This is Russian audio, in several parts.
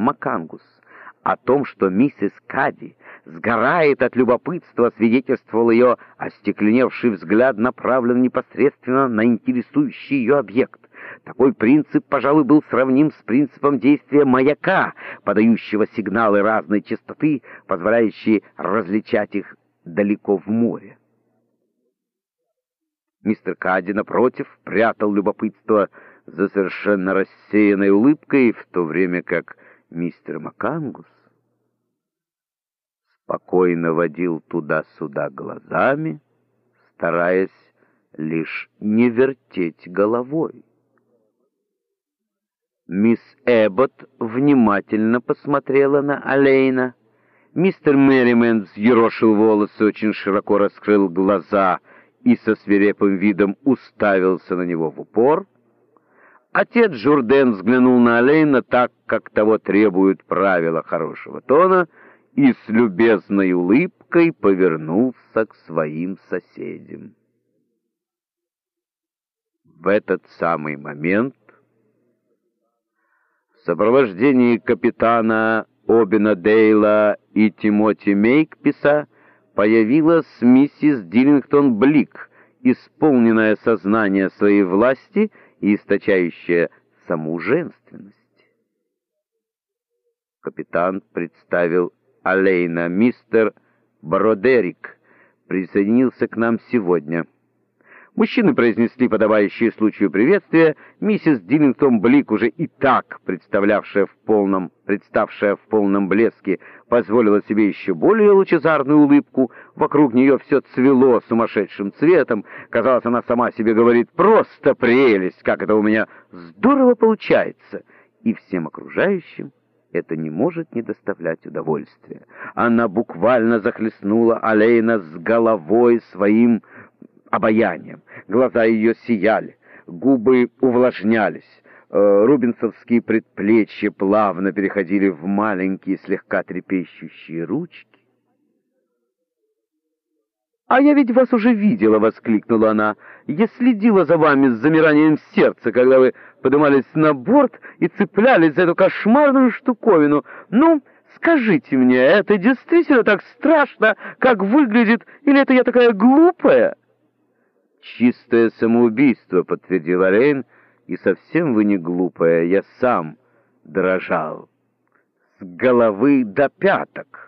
Макангус. О том, что миссис Кадди сгорает от любопытства, свидетельствовал ее остекленевший взгляд, направлен непосредственно на интересующий ее объект. Такой принцип, пожалуй, был сравним с принципом действия маяка, подающего сигналы разной частоты, позволяющие различать их далеко в море. Мистер Кадди, напротив, прятал любопытство за совершенно рассеянной улыбкой, в то время как мистер Макангус спокойно водил туда-сюда глазами, стараясь лишь не вертеть головой. Мисс Эббот внимательно посмотрела на Алейна. Мистер Мерримен взъерошил волосы, очень широко раскрыл глаза и со свирепым видом уставился на него в упор. Отец Журден взглянул на Алейна так, как того требуют правила хорошего тона, и с любезной улыбкой повернулся к своим соседям. В этот самый момент в сопровождении капитана Обина Дейла и Тимоти Мейкписа появилась миссис Диллингтон Блик, исполненная сознание своей власти и источающая саму женственность. Капитан представил Алейна. Мистер Бродерик присоединился к нам сегодня. Мужчины произнесли подобающие случаю приветствия. Миссис Диллингтон Блик, уже и так представавшая в полном блеске, позволила себе еще более лучезарную улыбку. Вокруг нее все цвело сумасшедшим цветом. Казалось, она сама себе говорит: «Просто прелесть! Как это у меня здорово получается!» И всем окружающим это не может не доставлять удовольствия. Она буквально захлестнула Алейна с головой своим обаянием. Глаза ее сияли, губы увлажнялись, рубинсовские предплечья плавно переходили в маленькие, слегка трепещущие ручки. «А я ведь вас уже видела!» — воскликнула она. «Я следила за вами с замиранием сердца, когда вы поднимались на борт и цеплялись за эту кошмарную штуковину. Ну, скажите мне, это действительно так страшно, как выглядит, или это я такая глупая?» «Чистое самоубийство», — подтвердил Алейн, — «и совсем вы не глупая, я сам дрожал с головы до пяток».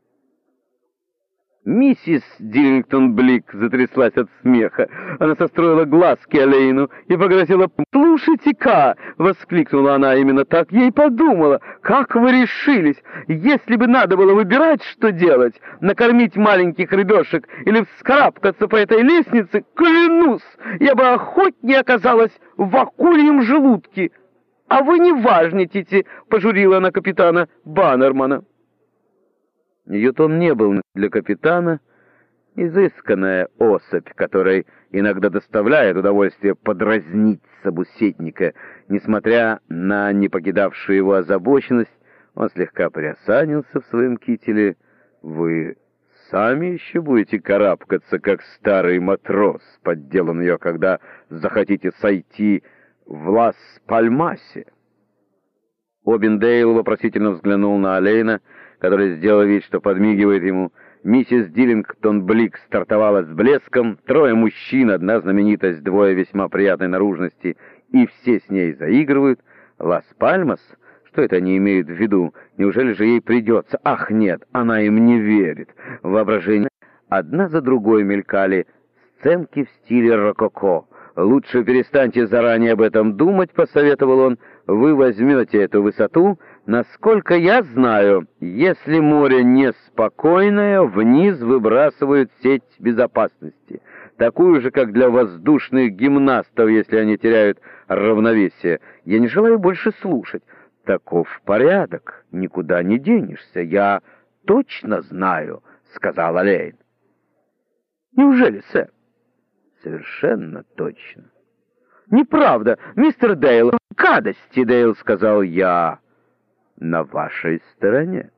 Миссис Диллингтон Блик затряслась от смеха. Она состроила глазки Алейну и погрозила. «Слушайте-ка!» — воскликнула она. «Именно так я и подумала. Как вы решились? Если бы надо было выбирать, что делать, накормить маленьких рыбешек или вскарабкаться по этой лестнице, клянусь, я бы охотнее оказалась в акульем желудке. А вы не важничайте!» — пожурила она капитана Баннермана. Ее тон не был для капитана изысканная особь, которой иногда доставляет удовольствие подразнить собеседника. Несмотря на не покидавшую его озабоченность, он слегка приосанился в своем кителе. «Вы сами еще будете карабкаться, как старый матрос», — поддел он ее, «когда захотите сойти в Лас-Пальмасе». Обиндейл вопросительно взглянул на Алейна, который сделал вид, что подмигивает ему. Миссис Диллингтон Блик стартовала с блеском. Трое мужчин, одна знаменитость, двое весьма приятной наружности, и все с ней заигрывают. Лас-Пальмас? Что это они имеют в виду? Неужели же ей придется? Ах, нет, она им не верит. В воображении одна за другой мелькали сценки в стиле рококо. «Лучше перестаньте заранее об этом думать», — посоветовал он. «Вы возьмете эту высоту. Насколько я знаю, если море неспокойное, вниз выбрасывают сеть безопасности, такую же, как для воздушных гимнастов, если они теряют равновесие. Я не желаю больше слушать. Таков порядок, никуда не денешься. Я точно знаю», — сказал Алейн. «Неужели, сэр?» «Совершенно точно». «Неправда, мистер Дейл». «Гадости, Дейл», — сказал я. «На вашей стороне».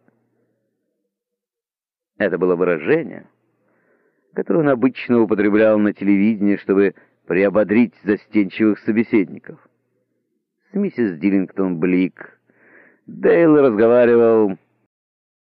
Это было выражение, которое он обычно употреблял на телевидении, чтобы приободрить застенчивых собеседников. С миссис Диллингтон Блик Дейл разговаривал